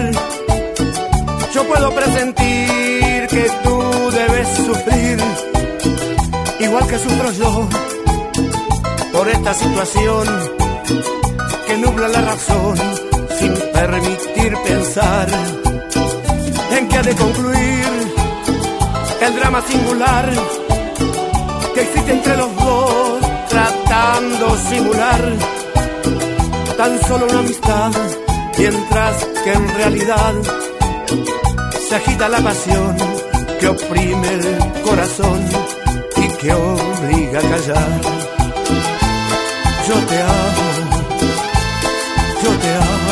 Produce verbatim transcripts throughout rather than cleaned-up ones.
yo puedo presentir que tú debes sufrir, igual que sufro yo, por esta situación que nubla la razón sin permitir pensar en que ha de concluir el drama singular que existe entre los dos, tratando simular tan solo una amistad, mientras que en realidad se agita la pasión que oprime el corazón y que obliga a callar. Yo te amo, yo te amo.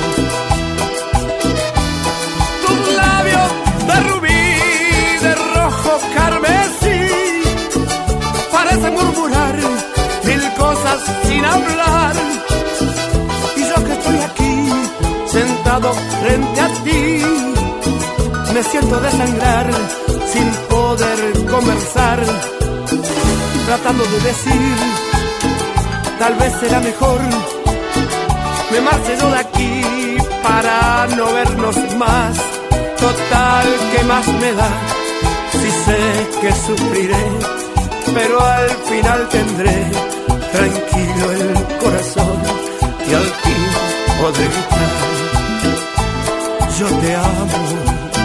Tus labios de rubí, de rojo carmesí, parecen murmurar mil cosas sin hablar. Y yo que estoy aquí, sentado frente a ti, me siento desangrar sin poder conversar, tratando de decir, tal vez será mejor me marche yo de aquí para no vernos más. Total, ¿qué más me da si sé que sufriré? Pero al final tendré tranquilo el corazón y al fin podré gritar, yo te amo.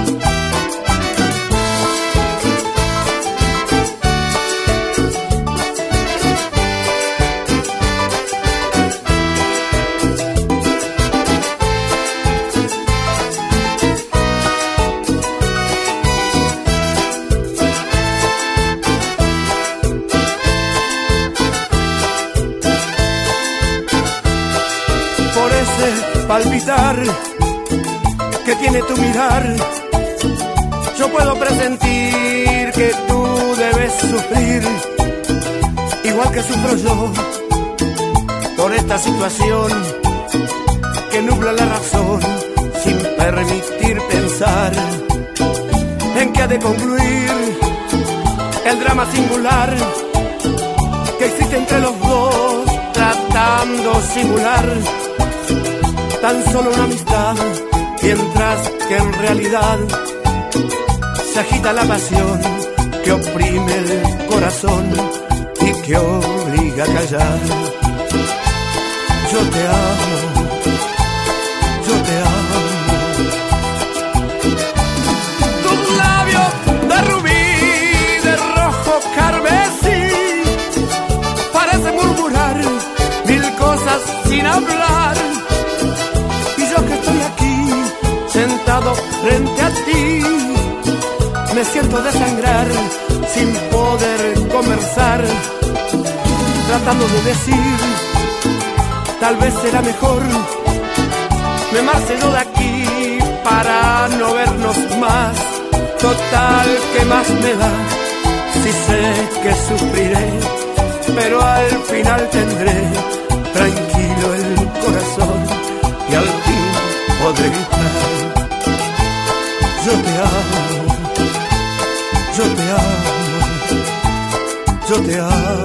Palpitar que tiene tu mirar, yo puedo presentir que tú debes sufrir, igual que sufro yo, por esta situación que nubla la razón sin permitir pensar en que ha de concluir el drama singular que existe entre los dos, tratando simular tan solo una amistad, mientras que en realidad se agita la pasión que oprime el corazón y que obliga a callar. Yo te amo, yo te amo. Tus labios de rubí, de rojo carmesí, parecen murmurar mil cosas sin hablar. Sentado frente a ti, me siento desangrar sin poder conversar, tratando de decir, tal vez será mejor me marche yo de aquí para no vernos más. Total, ¿qué más me da si sé que sufriré? Pero al final tendré tranquilo el corazón y al fin podré gritar, yo te amo, yo te amo, yo te amo.